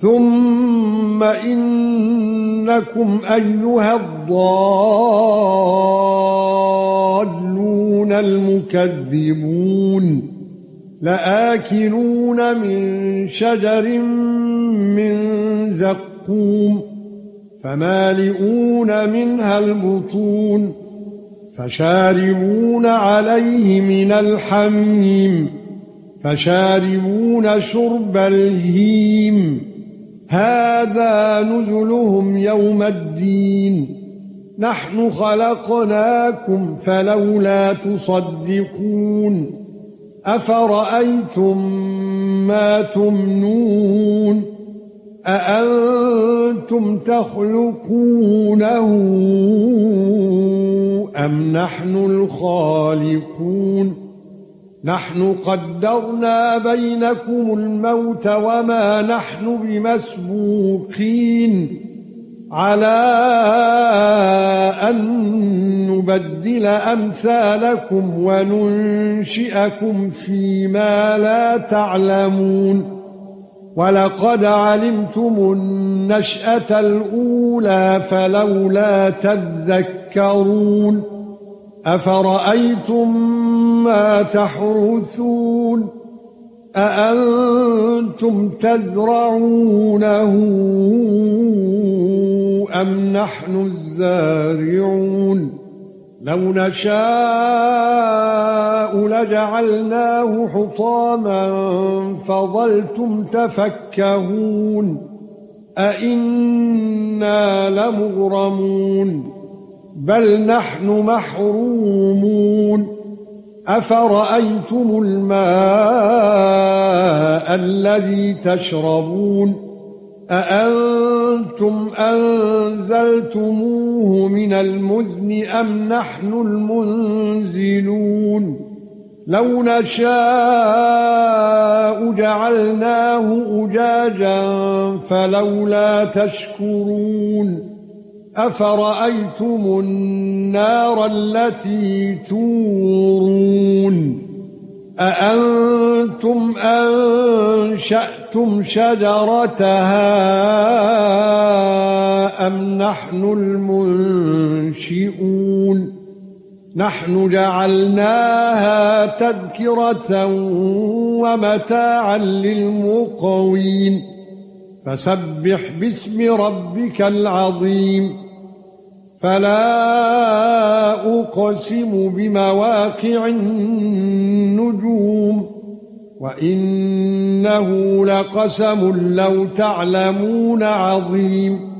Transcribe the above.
ثُمَّ إِنَّكُمْ أَيُّهَا الضَّالُّونَ الْمُكَذِّبُونَ لَآكِلُونَ مِنْ شَجَرٍ مِّنْ زَقُّومٍ فَمَالِئُونَ مِنْهَا الْبُطُونَ فَشَارِبُونَ عَلَيْهِ مِنَ الْحَمِيمِ فَشَارِبُونَ شُرْبَ الْهِيمِ هَذَا نُزُلُهُمْ يَوْمَ الدِّينِ نَحْنُ خَلَقْنَاكُمْ فَلَوْلَا تُصَدِّقُونَ أَفَرَأَيْتُم مَّا تُمْنُونَ أَأَنتُمْ تَخْلُقُونَهُ أَمْ نَحْنُ الْخَالِقُونَ نَحْنُ قَدَّرْنَا بَيْنَكُمُ الْمَوْتَ وَمَا نَحْنُ بِمَسْبُوقِينَ عَلَى أَن نُّبَدِّلَ أَمْثَالَكُمْ وَنُنشِئَكُمْ فِيمَا لَا تَعْلَمُونَ وَلَقَدْ عَلِمْتُمُ النَّشْأَةَ الْأُولَى فَلَوْلَا تَذَكَّرُونَ أَفَرَأَيْتُم مَّا تَحْرُثُونَ أَأَنتُمْ تَزْرَعُونَهُ أَمْ نَحْنُ الزَّارِعُونَ لَوْ نَشَاءُ لَجَعَلْنَاهُ حُطَامًا فَظَلْتُمْ تَفَكَّهُونَ أَإِنَّا لَمُغْرَمُونَ بَلْ نَحْنُ مَحْرُومُونَ أَفَرَأَيْتُمُ الْمَاءَ الَّذِي تَشْرَبُونَ أَأَنتُمْ أَنزَلْتُمُوهُ مِنَ الْمُزْنِ أَمْ نَحْنُ الْمُنزِلُونَ لَوْ نَشَاءُ جَعَلْنَاهُ أُجَاجًا فَلَوْلَا تَشْكُرُونَ أَفَرَأَيْتُمُ النَّارَ الَّتِي تُورُونَ أَأَنتُمْ أَنشَأْتُمْ شَجَرَتَهَا أَمْ نَحْنُ الْمُنشِئُونَ نَحْنُ جَعَلْنَاهَا تَذْكِرَةً وَمَتَاعًا لِلْمُقْوِينَ فَسَبِّحْ بِاسْمِ رَبِّكَ الْعَظِيمِ فَلَا أُقْسِمُ بِمَوَاقِعِ النُّجُومِ وَإِنَّهُ لَقَسَمٌ لَّوْ تَعْلَمُونَ عَظِيمٌ